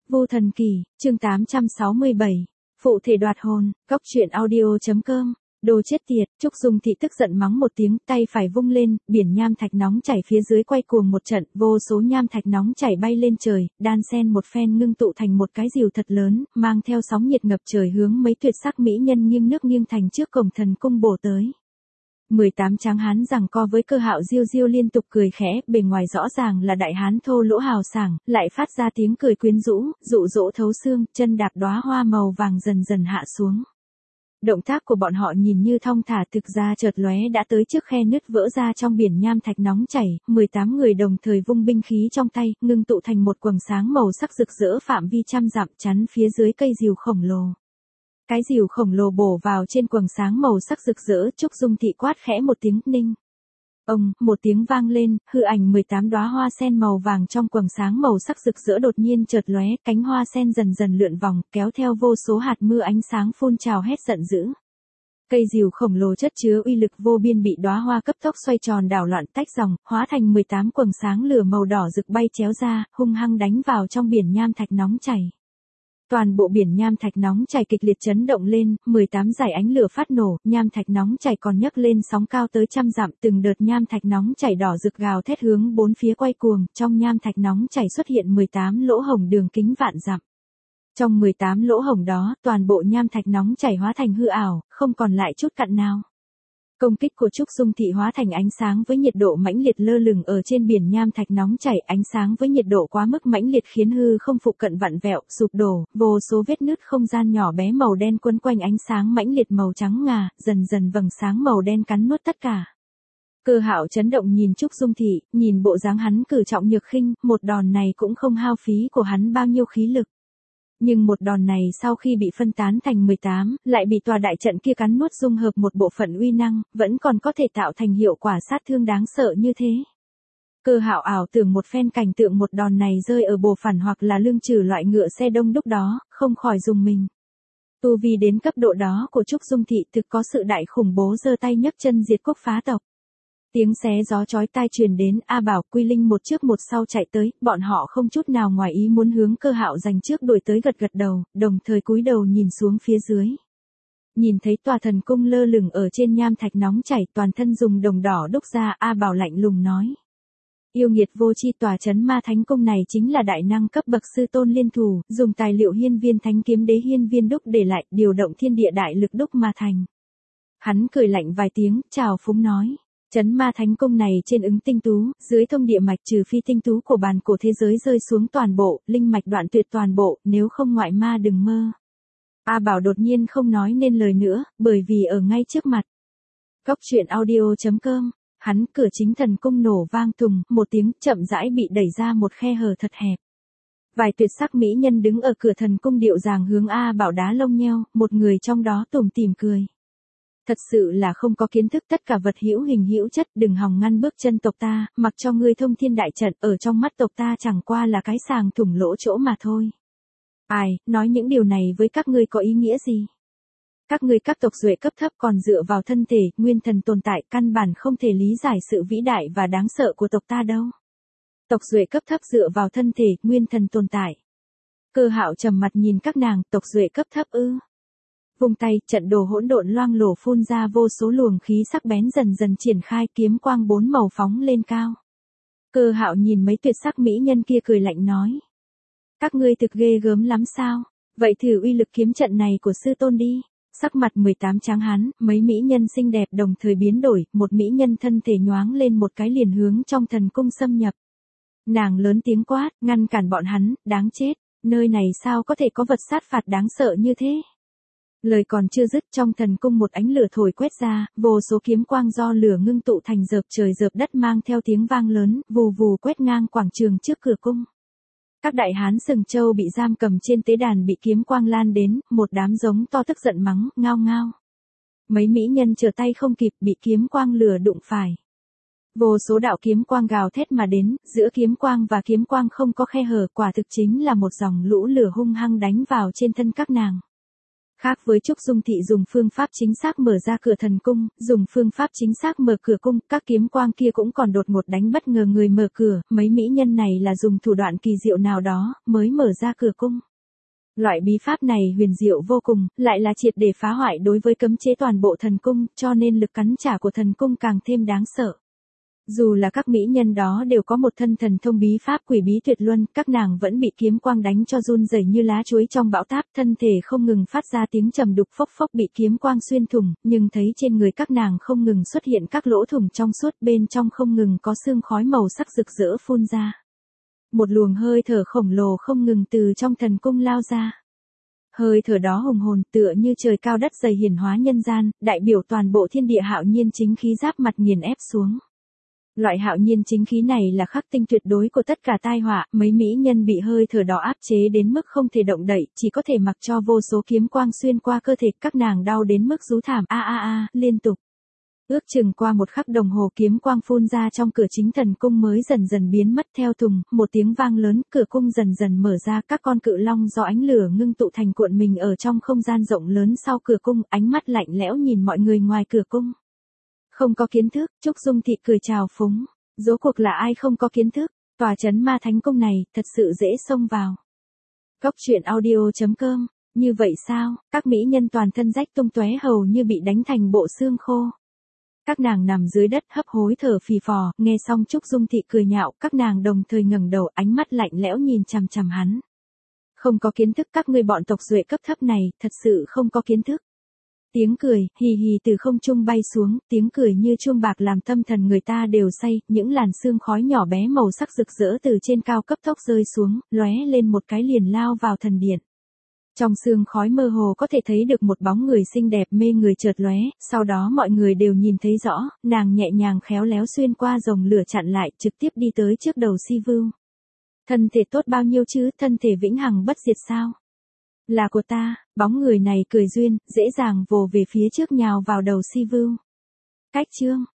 Vô Thần Kỳ, chương 867. Phụ thể đoạt hồn, góc truyện audio.com. Đồ chết tiệt, Trúc Dung Thị tức giận mắng một tiếng, tay phải vung lên, biển nham thạch nóng chảy phía dưới quay cuồng một trận, vô số nham thạch nóng chảy bay lên trời, đan xen một phen ngưng tụ thành một cái rìu thật lớn, mang theo sóng nhiệt ngập trời hướng mấy tuyệt sắc mỹ nhân nghiêng nước nghiêng thành trước cổng thần cung bổ tới. 18 tráng hán giằng co với Cơ Hạo Diêu Diêu liên tục cười khẽ, bề ngoài rõ ràng là đại hán thô lỗ hào sảng, lại phát ra tiếng cười quyến rũ, dụ dỗ thấu xương, chân đạp đóa hoa màu vàng dần dần hạ xuống. Động tác của bọn họ nhìn như thong thả, thực ra chợt lóe đã tới trước khe nứt vỡ ra trong biển nham thạch nóng chảy, 18 người đồng thời vung binh khí trong tay, ngưng tụ thành một quầng sáng màu sắc rực rỡ phạm vi trăm dặm chắn phía dưới cây rìu khổng lồ. Cái rìu khổng lồ bổ vào trên quầng sáng màu sắc rực rỡ, Trúc Dung Thị quát khẽ một tiếng, ninh. Ông, một tiếng vang lên, hư ảnh 18 đóa hoa sen màu vàng trong quầng sáng màu sắc rực rỡ đột nhiên chợt lóe, cánh hoa sen dần dần lượn vòng, kéo theo vô số hạt mưa ánh sáng phun trào hét giận dữ. Cây rìu khổng lồ chất chứa uy lực vô biên bị đóa hoa cấp tốc xoay tròn đảo loạn tách dòng, hóa thành 18 quầng sáng lửa màu đỏ rực bay chéo ra, hung hăng đánh vào trong biển nham thạch nóng chảy. Toàn bộ biển nham thạch nóng chảy kịch liệt chấn động lên, 18 dải ánh lửa phát nổ, nham thạch nóng chảy còn nhấc lên sóng cao tới trăm dặm, từng đợt nham thạch nóng chảy đỏ rực gào thét hướng bốn phía quay cuồng, trong nham thạch nóng chảy xuất hiện 18 lỗ hổng đường kính vạn dặm. Trong 18 lỗ hổng đó, toàn bộ nham thạch nóng chảy hóa thành hư ảo, không còn lại chút cặn nào. Công kích của Trúc Dung Thị hóa thành ánh sáng với nhiệt độ mãnh liệt lơ lửng ở trên biển nham thạch nóng chảy, ánh sáng với nhiệt độ quá mức mãnh liệt khiến hư không phụ cận vặn vẹo, sụp đổ, vô số vết nứt không gian nhỏ bé màu đen quấn quanh ánh sáng mãnh liệt màu trắng ngà, dần dần vầng sáng màu đen cắn nuốt tất cả. Cơ Hạo chấn động nhìn Trúc Dung Thị, nhìn bộ dáng hắn cử trọng nhược khinh, một đòn này cũng không hao phí của hắn bao nhiêu khí lực. Nhưng một đòn này sau khi bị phân tán thành 18, lại bị tòa đại trận kia cắn nuốt dung hợp một bộ phận uy năng, vẫn còn có thể tạo thành hiệu quả sát thương đáng sợ như thế. Cơ Hạo ảo tưởng một phen cảnh tượng một đòn này rơi ở bồ phản hoặc là lương trừ loại ngựa xe đông đúc đó, không khỏi rùng mình. Tu vi đến cấp độ đó của Trúc Dung Thị thực có sự đại khủng bố, giơ tay nhấc chân diệt quốc phá tộc. Tiếng xé gió chói tai truyền đến, A Bảo, Quy Linh một trước một sau chạy tới, bọn họ không chút nào ngoài ý muốn hướng Cơ Hạo giành trước đuổi tới, gật gật đầu, đồng thời cúi đầu nhìn xuống phía dưới. Nhìn thấy tòa thần cung lơ lửng ở trên nham thạch nóng chảy, toàn thân dùng đồng đỏ đúc ra, A Bảo lạnh lùng nói. Yêu nghiệt vô chi, tòa trấn Ma Thánh Cung này chính là đại năng cấp bậc sư tôn liên thủ, dùng tài liệu hiên viên thánh kiếm đế hiên viên đúc để lại, điều động thiên địa đại lực đúc mà thành. Hắn cười lạnh vài tiếng, chào phúng nói. Trấn Ma Thánh Cung này trên ứng tinh tú, dưới thông địa mạch trừ phi tinh tú của bàn cổ thế giới rơi xuống toàn bộ, linh mạch đoạn tuyệt toàn bộ, nếu không ngoại ma đừng mơ. A Bảo đột nhiên không nói nên lời nữa, bởi vì ở ngay trước mặt. Góc truyện audio.com, hắn cửa chính thần cung nổ vang thùng, một tiếng, chậm rãi bị đẩy ra một khe hở thật hẹp. Vài tuyệt sắc mỹ nhân đứng ở cửa thần cung điệu dàng hướng A Bảo đá lông nheo, một người trong đó tủm tỉm cười. Thật sự là không có kiến thức, tất cả vật hữu hình hữu chất, đừng hòng ngăn bước chân tộc ta, mặc cho ngươi thông thiên đại trận, ở trong mắt tộc ta chẳng qua là cái sàng thủng lỗ chỗ mà thôi. Ai, nói những điều này với các ngươi có ý nghĩa gì? Các ngươi các tộc duệ cấp thấp còn dựa vào thân thể, nguyên thần tồn tại, căn bản không thể lý giải sự vĩ đại và đáng sợ của tộc ta đâu. Tộc duệ cấp thấp dựa vào thân thể, nguyên thần tồn tại. Cơ Hạo trầm mặt nhìn các nàng, tộc duệ cấp thấp ư? Vung tay, trận đồ hỗn độn loang lổ phun ra vô số luồng khí sắc bén dần dần triển khai, kiếm quang bốn màu phóng lên cao. Cơ Hạo nhìn mấy tuyệt sắc mỹ nhân kia cười lạnh nói. Các ngươi thực ghê gớm lắm sao? Vậy thử uy lực kiếm trận này của sư tôn đi. Sắc mặt 18 tráng hán, mấy mỹ nhân xinh đẹp đồng thời biến đổi, một mỹ nhân thân thể nhoáng lên một cái liền hướng trong thần cung xâm nhập. Nàng lớn tiếng quát, ngăn cản bọn hắn, đáng chết, nơi này sao có thể có vật sát phạt đáng sợ như thế? Lời còn chưa dứt, trong thần cung một ánh lửa thổi quét ra, vô số kiếm quang do lửa ngưng tụ thành rợp trời rợp đất mang theo tiếng vang lớn, vù vù quét ngang quảng trường trước cửa cung. Các đại hán sừng châu bị giam cầm trên tế đàn bị kiếm quang lan đến, một đám giống to tức giận mắng, ngao ngao. Mấy mỹ nhân trở tay không kịp, bị kiếm quang lửa đụng phải. Vô số đạo kiếm quang gào thét mà đến, giữa kiếm quang và kiếm quang không có khe hở, quả thực chính là một dòng lũ lửa hung hăng đánh vào trên thân các nàng. Khác với Trúc Dung Thị dùng phương pháp chính xác mở ra cửa thần cung, dùng phương pháp chính xác mở cửa cung, các kiếm quang kia cũng còn đột ngột đánh bất ngờ người mở cửa, mấy mỹ nhân này là dùng thủ đoạn kỳ diệu nào đó, mới mở ra cửa cung. Loại bí pháp này huyền diệu vô cùng, lại là triệt để phá hoại đối với cấm chế toàn bộ thần cung, cho nên lực cắn trả của thần cung càng thêm đáng sợ. Dù là các mỹ nhân đó đều có một thân thần thông bí pháp quỷ bí tuyệt luân, các nàng vẫn bị kiếm quang đánh cho run rẩy như lá chuối trong bão táp, thân thể không ngừng phát ra tiếng trầm đục phốc phốc bị kiếm quang xuyên thủng, nhưng thấy trên người các nàng không ngừng xuất hiện các lỗ thủng trong suốt, bên trong không ngừng có sương khói màu sắc rực rỡ phun ra. Một luồng hơi thở khổng lồ không ngừng từ trong thần cung lao ra. Hơi thở đó hùng hồn tựa như trời cao đất dày hiển hóa nhân gian, đại biểu toàn bộ thiên địa hạo nhiên chính khí giáp mặt nghiền ép xuống. Loại hạo nhiên chính khí này là khắc tinh tuyệt đối của tất cả tai họa, mấy mỹ nhân bị hơi thở đó áp chế đến mức không thể động đậy, chỉ có thể mặc cho vô số kiếm quang xuyên qua cơ thể, các nàng đau đến mức rú thảm liên tục. Ước chừng qua một khắc đồng hồ kiếm quang phun ra trong cửa chính thần cung mới dần dần biến mất theo thùng, một tiếng vang lớn, cửa cung dần dần mở ra, các con cự long do ánh lửa ngưng tụ thành cuộn mình ở trong không gian rộng lớn sau cửa cung, ánh mắt lạnh lẽo nhìn mọi người ngoài cửa cung. Không có kiến thức, Trúc Dung Thị cười chào phúng. Rốt cuộc là ai không có kiến thức, tòa trấn ma thánh cung này, thật sự dễ xông vào. Góc truyện audio.com, như vậy sao, các mỹ nhân toàn thân rách tung tóe hầu như bị đánh thành bộ xương khô. Các nàng nằm dưới đất hấp hối thở phì phò, nghe xong Trúc Dung Thị cười nhạo, các nàng đồng thời ngẩng đầu, ánh mắt lạnh lẽo nhìn chằm chằm hắn. Không có kiến thức, các ngươi bọn tộc duệ cấp thấp này, thật sự không có kiến thức. Tiếng cười, hì hì từ không trung bay xuống, tiếng cười như chuông bạc làm tâm thần người ta đều say, những làn sương khói nhỏ bé màu sắc rực rỡ từ trên cao cấp tốc rơi xuống, lóe lên một cái liền lao vào thần điện. Trong sương khói mơ hồ có thể thấy được một bóng người xinh đẹp mê người chợt lóe, sau đó mọi người đều nhìn thấy rõ, nàng nhẹ nhàng khéo léo xuyên qua dòng lửa chặn lại, trực tiếp đi tới trước đầu Si Vưu. Thân thể tốt bao nhiêu chứ, thân thể vĩnh hằng bất diệt sao? Là của ta, bóng người này cười duyên, dễ dàng vồ về phía trước nhào vào đầu Si Vưu. Cách chương